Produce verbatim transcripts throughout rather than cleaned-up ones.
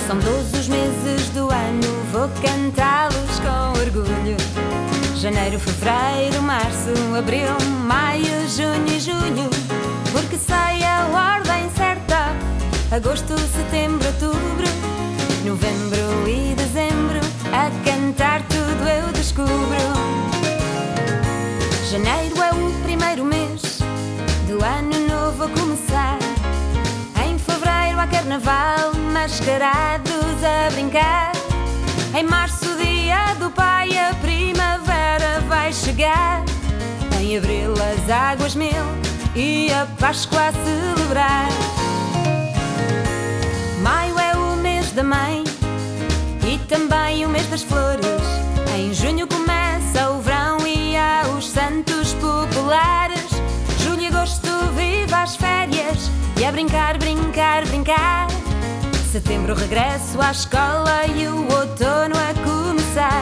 São doze os meses do ano, vou cantá-los com orgulho. Janeiro, fevereiro, março, abril, maio, junho e julho. Porque sei a ordem certa: agosto, setembro, outubro, novembro e dezembro. A cantar tudo eu descubro. Janeiro é o primeiro mês do ano novo a começar. Em fevereiro há carnaval, mascarados a brincar. Em março, dia do pai, a primavera vai chegar. Em abril as águas mil e a Páscoa a celebrar. Maio é o mês da mãe e também o mês das flores. Em junho começa o verão e há os santos populares. Julho e agosto vive as férias e a brincar, brincar, brincar. Setembro regresso à escola e o outono a começar.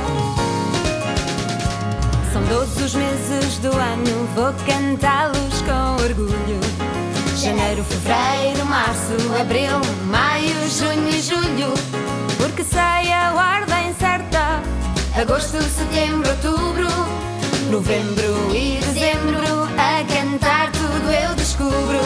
São doze os meses do ano, vou cantá-los com orgulho. Janeiro, fevereiro, março, abril, maio, junho e julho. Porque sei a ordem certa: agosto, setembro, outubro, novembro e dezembro. A cantar tudo eu descubro.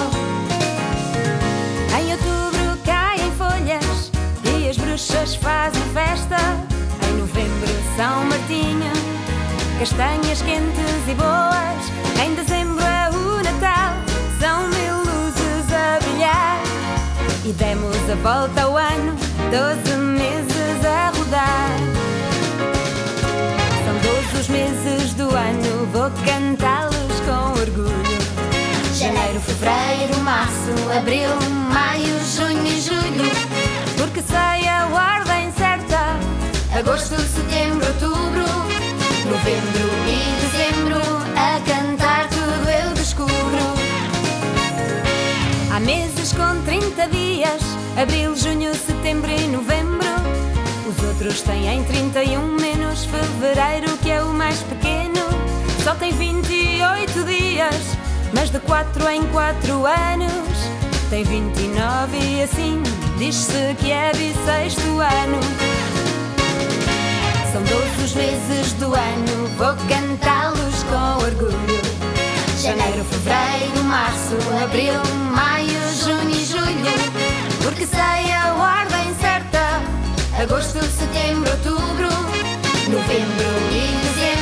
Em outubro caem folhas e as bruxas fazem festa. Em novembro, São Martinho, castanhas quentes e boas. Em dezembro é o Natal, são mil luzes a brilhar. E demos a volta ao ano, doze meses a rodar. São doze os meses do ano, vou cantá-los com orgulho. Janeiro, fevereiro, março, abril, maio, junho e julho. Porque sei a ordem certa: agosto, setembro, outubro, novembro e dezembro. A cantar tudo eu descubro. Há meses com trinta dias: abril, junho, setembro e novembro. Os outros têm trinta e um, menos fevereiro, que é o mais pequeno. Só tem vinte e oito dias, mas de quatro em quatro anos tem vinte e nove e assim diz-se que é bissexto ano. São doze os meses do ano, vou cantá-los com orgulho. Janeiro, fevereiro, março, abril, maio, junho e julho. Porque sei a ordem certa: agosto, setembro, outubro, novembro e dezembro.